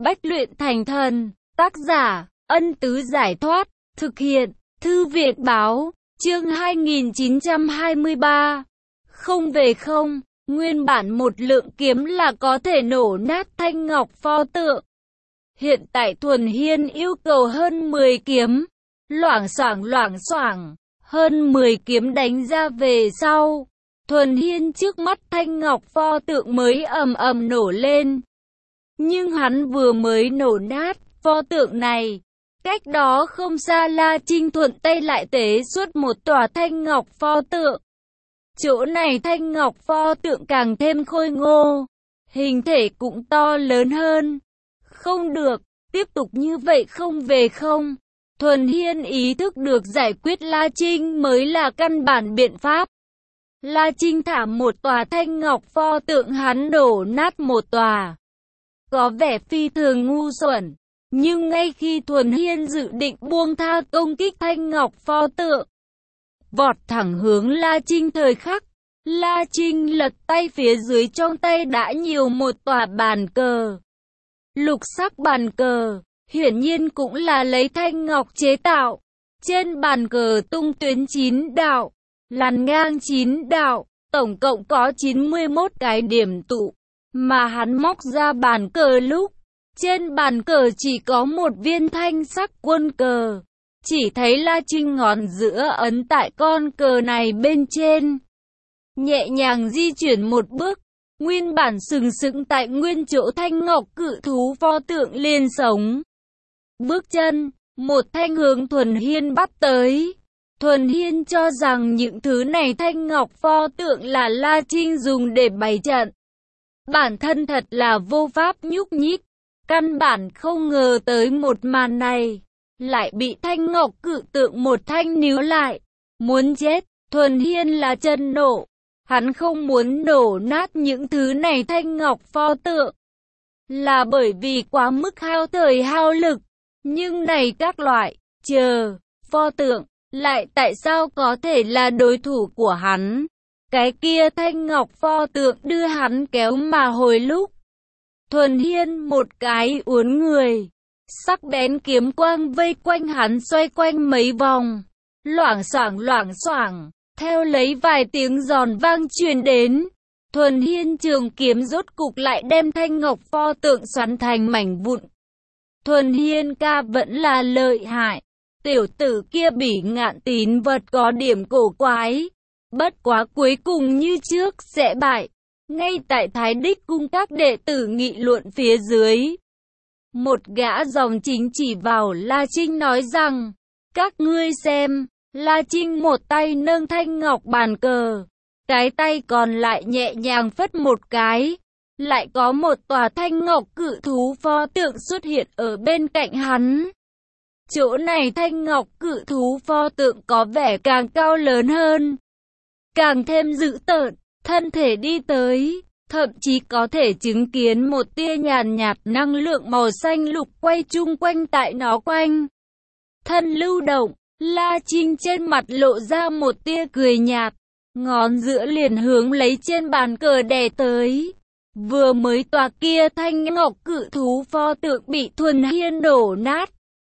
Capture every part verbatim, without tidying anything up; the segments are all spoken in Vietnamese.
Bách luyện thành thần. Tác giả, Ân Tứ Giải Thoát. Thực hiện, Thư Viện Báo. Chương hai nghìn chín trăm hai mươi ba. Không về không. Nguyên bản một lượng kiếm là có thể nổ nát thanh ngọc pho tượng. Hiện tại Thuần Hiên yêu cầu hơn mười kiếm. Loảng xoảng loảng xoảng. Hơn mười kiếm đánh ra về sau. Thuần Hiên trước mắt thanh ngọc pho tượng mới ầm ầm nổ lên. Nhưng hắn vừa mới nổ nát pho tượng này. Cách đó không xa La Trinh thuận tay lại tế xuất một tòa thanh ngọc pho tượng. Chỗ này thanh ngọc pho tượng càng thêm khôi ngô. Hình thể cũng to lớn hơn. Không được, tiếp tục như vậy không về không. Thuần Hiên ý thức được giải quyết La Trinh mới là căn bản biện pháp. La Trinh thả một tòa thanh ngọc pho tượng, hắn đổ nát một tòa. Có vẻ phi thường ngu xuẩn. Nhưng ngay khi Thuần Hiên dự định buông tha công kích thanh ngọc pho tượng, vọt thẳng hướng La Trinh thời khắc, La Trinh lật tay phía dưới, trong tay đã nhiều một tòa bàn cờ. Lục sắc bàn cờ, hiển nhiên cũng là lấy thanh ngọc chế tạo. Trên bàn cờ tung tuyến chín đạo, làn ngang chín đạo, tổng cộng có chín mươi mốt cái điểm tụ. Mà hắn móc ra bàn cờ lúc, trên bàn cờ chỉ có một viên thanh sắc quân cờ. Chỉ thấy La Trinh ngón giữa ấn tại con cờ này bên trên. Nhẹ nhàng di chuyển một bước, nguyên bản sừng sững tại nguyên chỗ thanh ngọc cự thú pho tượng liền sống. Bước chân, một thanh hướng Thuần Hiên bắt tới. Thuần Hiên cho rằng những thứ này thanh ngọc pho tượng là La Trinh dùng để bày trận. Bản thân thật là vô pháp nhúc nhích. Căn bản không ngờ tới một màn này. Lại bị thanh ngọc cự tượng một thanh níu lại. Muốn chết, Thuần Hiên là chân nộ. Hắn không muốn đổ nát những thứ này thanh ngọc pho tượng. Là bởi vì quá mức hao thời hao lực. Nhưng này các loại, chờ, pho tượng, lại tại sao có thể là đối thủ của hắn? Cái kia thanh ngọc pho tượng đưa hắn kéo mà hồi lúc. Thuần Hiên một cái uốn người. Sắc bén kiếm quang vây quanh hắn xoay quanh mấy vòng. Loảng xoảng loảng xoảng. Theo lấy vài tiếng giòn vang truyền đến. Thuần Hiên trường kiếm rốt cục lại đem thanh ngọc pho tượng xoắn thành mảnh vụn. Thuần Hiên ca vẫn là lợi hại. Tiểu tử kia Bỉ Ngạn Tín vật có điểm cổ quái. Bất quá cuối cùng như trước sẽ bại. Ngay tại Thái Đích cung các đệ tử nghị luận phía dưới. Một gã dòng chính chỉ vào La Trinh nói rằng, các ngươi xem, La Trinh một tay nâng thanh ngọc bàn cờ, cái tay còn lại nhẹ nhàng phất một cái. Lại có một tòa thanh ngọc cự thú pho tượng xuất hiện ở bên cạnh hắn. Chỗ này thanh ngọc cự thú pho tượng có vẻ càng cao lớn hơn, càng thêm dữ tợn, thân thể đi tới, thậm chí có thể chứng kiến một tia nhàn nhạt năng lượng màu xanh lục quay chung quanh tại nó quanh. Thân lưu động, La Trinh trên mặt lộ ra một tia cười nhạt, ngón giữa liền hướng lấy trên bàn cờ đè tới. Vừa mới tòa kia thanh ngọc cự thú pho tượng bị Thuần Hiên đổ nát.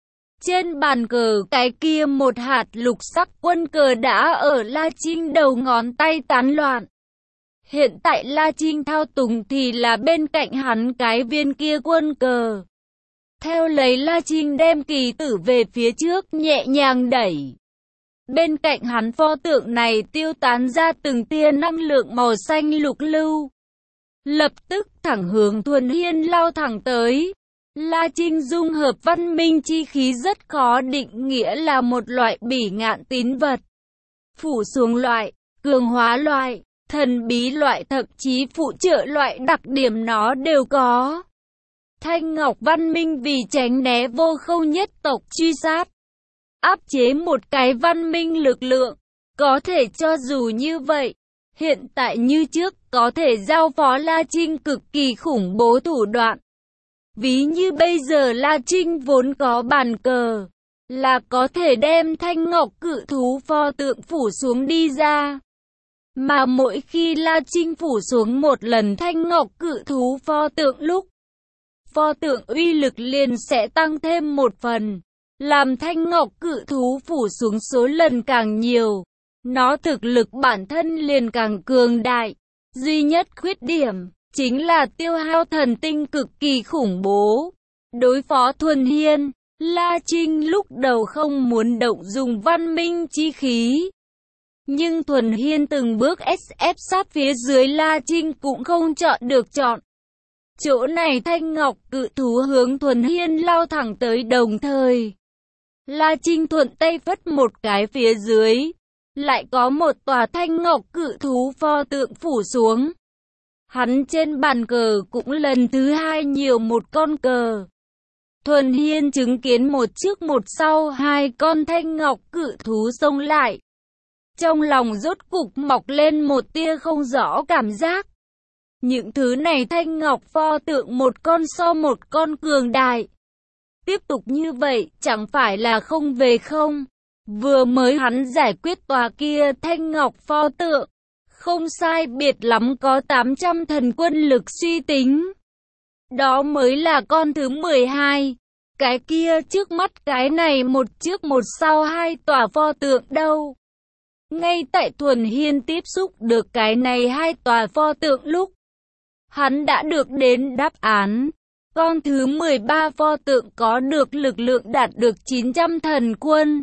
Trên bàn cờ cái kia một hạt lục sắc quân cờ đã ở La Trinh đầu ngón tay tán loạn. Hiện tại La Trinh thao túng thì là bên cạnh hắn cái viên kia quân cờ. Theo lấy La Trinh đem kỳ tử về phía trước nhẹ nhàng đẩy. Bên cạnh hắn pho tượng này tiêu tán ra từng tia năng lượng màu xanh lục lưu. Lập tức thẳng hướng Thuần Hiên lao thẳng tới. La Trinh dung hợp văn minh chi khí rất khó định nghĩa là một loại Bỉ Ngạn Tín vật. Phủ xuống loại, cường hóa loại, thần bí loại, thậm chí phụ trợ loại đặc điểm nó đều có. Thanh ngọc văn minh vì tránh né vô khâu nhất tộc truy sát, áp chế một cái văn minh lực lượng. Có thể cho dù như vậy, hiện tại như trước có thể giao phó La Trinh cực kỳ khủng bố thủ đoạn. Ví như bây giờ La Trinh vốn có bàn cờ, là có thể đem thanh ngọc cự thú pho tượng phủ xuống đi ra. Mà mỗi khi La Trinh phủ xuống một lần thanh ngọc cự thú pho tượng lúc, pho tượng uy lực liền sẽ tăng thêm một phần. Làm thanh ngọc cự thú phủ xuống số lần càng nhiều, nó thực lực bản thân liền càng cường đại. Duy nhất khuyết điểm chính là tiêu hao thần tinh cực kỳ khủng bố. Đối phó Thuần Hiên, La Trinh lúc đầu không muốn động dùng văn minh chi khí. Nhưng Thuần Hiên từng bước ép sát phía dưới, La Trinh cũng không chọn được chọn. Chỗ này thanh ngọc cự thú hướng Thuần Hiên lao thẳng tới, đồng thời La Trinh thuận tay phất một cái phía dưới, lại có một tòa thanh ngọc cự thú pho tượng phủ xuống. Hắn trên bàn cờ cũng lần thứ hai nhiều một con cờ. Thuần Hiên chứng kiến một trước một sau hai con thanh ngọc cự thú xông lại. Trong lòng rốt cục mọc lên một tia không rõ cảm giác. Những thứ này thanh ngọc pho tượng một con so một con cường đại. Tiếp tục như vậy chẳng phải là không về không? Vừa mới hắn giải quyết tòa kia thanh ngọc pho tượng, không sai biệt lắm có tám trăm thần quân lực suy tính. Đó mới là con thứ mười hai. Cái kia trước mắt cái này một trước một sau hai tòa pho tượng đâu. Ngay tại Thuần Hiên tiếp xúc được cái này hai tòa pho tượng lúc, hắn đã được đến đáp án. Con thứ mười ba pho tượng có được lực lượng đạt được chín trăm thần quân.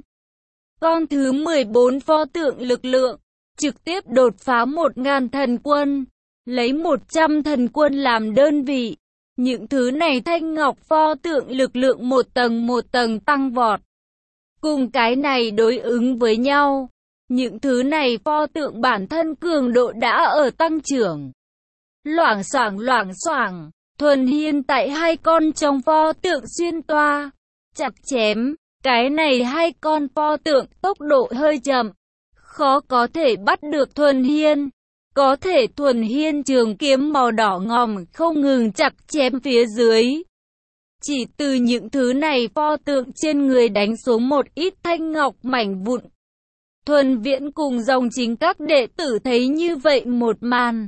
Con thứ mười bốn pho tượng lực lượng trực tiếp đột phá một nghìn thần quân, lấy một trăm thần quân làm đơn vị. Những thứ này thanh ngọc pho tượng lực lượng một tầng một tầng tăng vọt. Cùng cái này đối ứng với nhau, những thứ này pho tượng bản thân cường độ đã ở tăng trưởng. Loảng xoảng loảng xoảng, Thuần Hiên tại hai con trong pho tượng xuyên toa, chặt chém. Cái này hai con pho tượng tốc độ hơi chậm, khó có thể bắt được Thuần Hiên. Có thể Thuần Hiên trường kiếm màu đỏ ngòm không ngừng chặt chém phía dưới. Chỉ từ những thứ này pho tượng trên người đánh xuống một ít thanh ngọc mảnh vụn. Thuần Viễn cùng dòng chính các đệ tử thấy như vậy một màn.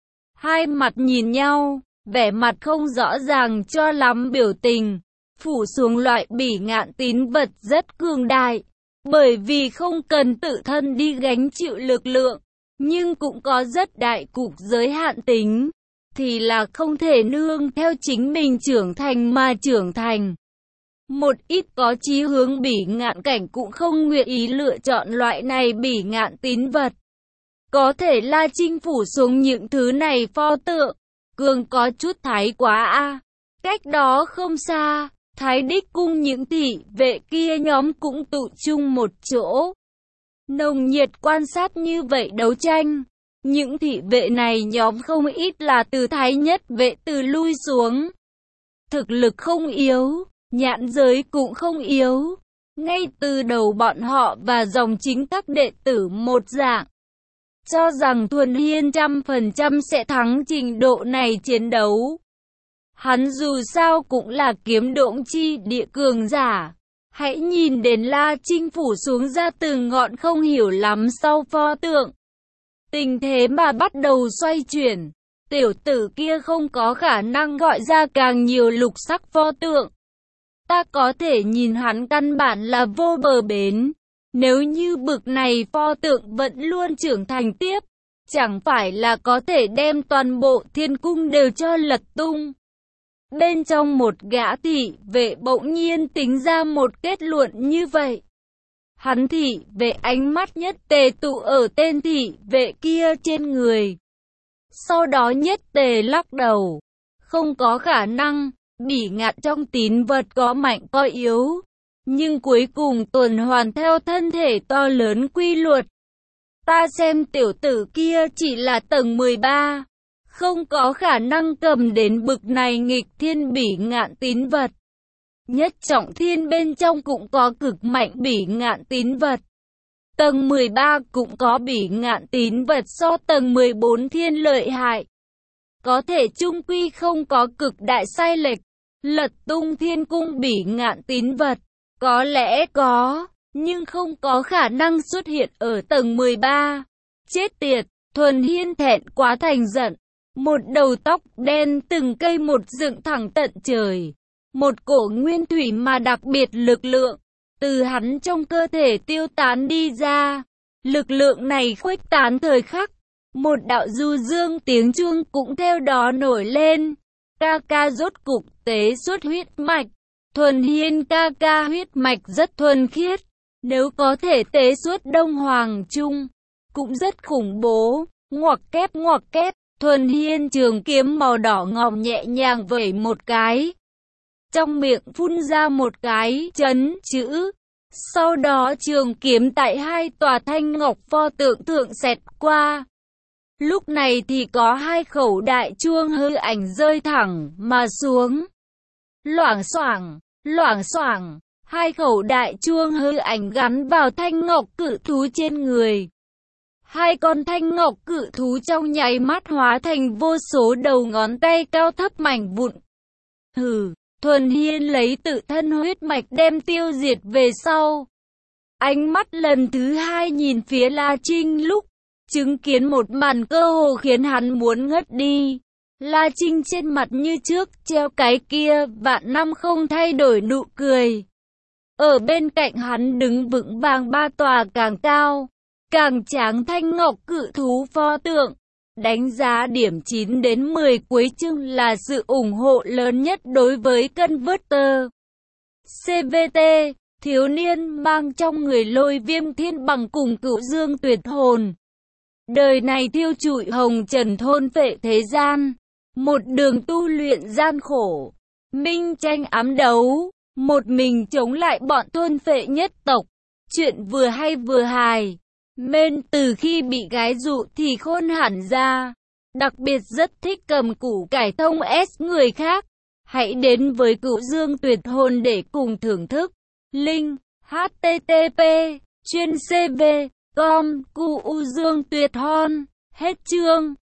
Hai mặt nhìn nhau, vẻ mặt không rõ ràng cho lắm biểu tình. Phủ xuống loại bỉ ngạn tín vật rất cường đại, bởi vì không cần tự thân đi gánh chịu lực lượng, nhưng cũng có rất đại cục giới hạn tính, thì là không thể nương theo chính mình trưởng thành mà trưởng thành. Một ít có chí hướng bỉ ngạn cảnh cũng không nguyện ý lựa chọn loại này bỉ ngạn tín vật. Có thể La Trinh phủ xuống những thứ này pho tượng, cường có chút thái quá a. À. Cách đó không xa, Thái Đích cung những thị vệ kia nhóm cũng tụ chung một chỗ. Nồng nhiệt quan sát như vậy đấu tranh. Những thị vệ này nhóm không ít là từ Thái Nhất vệ từ lui xuống. Thực lực không yếu, nhãn giới cũng không yếu. Ngay từ đầu bọn họ và dòng chính các đệ tử một dạng, cho rằng Thuần Hiên trăm phần trăm sẽ thắng trình độ này chiến đấu. Hắn dù sao cũng là kiếm độn chi địa cường giả. Hãy nhìn đến La Trinh phủ xuống ra từng ngọn không hiểu lắm sau pho tượng. Tình thế mà bắt đầu xoay chuyển. Tiểu tử kia không có khả năng gọi ra càng nhiều lục sắc pho tượng. Ta có thể nhìn hắn căn bản là vô bờ bến. Nếu như bực này pho tượng vẫn luôn trưởng thành tiếp, chẳng phải là có thể đem toàn bộ thiên cung đều cho lật tung. Bên trong một gã thị vệ bỗng nhiên tính ra một kết luận như vậy. Hắn thị vệ ánh mắt nhất tề tụ ở tên thị vệ kia trên người. Sau đó nhất tề lắc đầu. Không có khả năng, bỉ ngạn trong tín vật có mạnh có yếu. Nhưng cuối cùng tuần hoàn theo thân thể to lớn quy luật. Ta xem tiểu tử kia chỉ là tầng mười ba. Không có khả năng cầm đến bực này nghịch thiên bỉ ngạn tín vật. Nhất trọng thiên bên trong cũng có cực mạnh bỉ ngạn tín vật. Tầng mười ba cũng có bỉ ngạn tín vật so tầng mười bốn thiên lợi hại. Có thể chung quy không có cực đại sai lệch. Lật tung thiên cung bỉ ngạn tín vật. Có lẽ có, nhưng không có khả năng xuất hiện ở tầng mười ba. Chết tiệt, Thuần Hiên thẹn quá thành giận. Một đầu tóc đen từng cây một dựng thẳng tận trời. Một cổ nguyên thủy mà đặc biệt lực lượng, từ hắn trong cơ thể tiêu tán đi ra. Lực lượng này khuếch tán thời khắc. Một đạo du dương tiếng chuông cũng theo đó nổi lên. Ca ca rốt cục tế xuất huyết mạch. Thuần Hiên ca ca huyết mạch rất thuần khiết. Nếu có thể tế xuất Đông Hoàng Trung, cũng rất khủng bố. Ngoặc kép ngoặc kép, Thuần Hiên trường kiếm màu đỏ ngòm nhẹ nhàng vẩy một cái. Trong miệng phun ra một cái chấn chữ. Sau đó trường kiếm tại hai tòa thanh ngọc pho tượng thượng xẹt qua. Lúc này thì có hai khẩu đại chuông hư ảnh rơi thẳng mà xuống. Loảng xoảng, loảng xoảng, hai khẩu đại chuông hư ảnh gắn vào thanh ngọc cự thú trên người. Hai con thanh ngọc cự thú trong nháy mắt hóa thành vô số đầu ngón tay cao thấp mảnh vụn. Hừ, Thuần Hiên lấy tự thân huyết mạch đem tiêu diệt về sau. Ánh mắt lần thứ hai nhìn phía La Trinh lúc chứng kiến một màn cơ hồ khiến hắn muốn ngất đi. La Trinh trên mặt như trước treo cái kia vạn năm không thay đổi nụ cười. Ở bên cạnh hắn đứng vững vàng ba tòa càng cao, càng tráng thanh ngọc cự thú pho tượng. Đánh giá điểm chín đến mười cuối chương là sự ủng hộ lớn nhất đối với Converter. xê vê tê, thiếu niên mang trong người Lôi Viêm Thiên Bằng cùng Cửu Dương Tuyệt Hồn. Đời này thiêu trụi hồng trần thôn phệ thế gian. Một đường tu luyện gian khổ. Minh tranh ám đấu. Một mình chống lại bọn thôn phệ nhất tộc. Chuyện vừa hay vừa hài. Mên từ khi bị gái dụ thì khôn hẳn ra. Đặc biệt rất thích cầm củ cải thông S người khác. Hãy đến với Cửu Dương Tuyệt Hồn để cùng thưởng thức. Link h t t p chuyên c v com cu u dương tuyệt hon. Hết chương.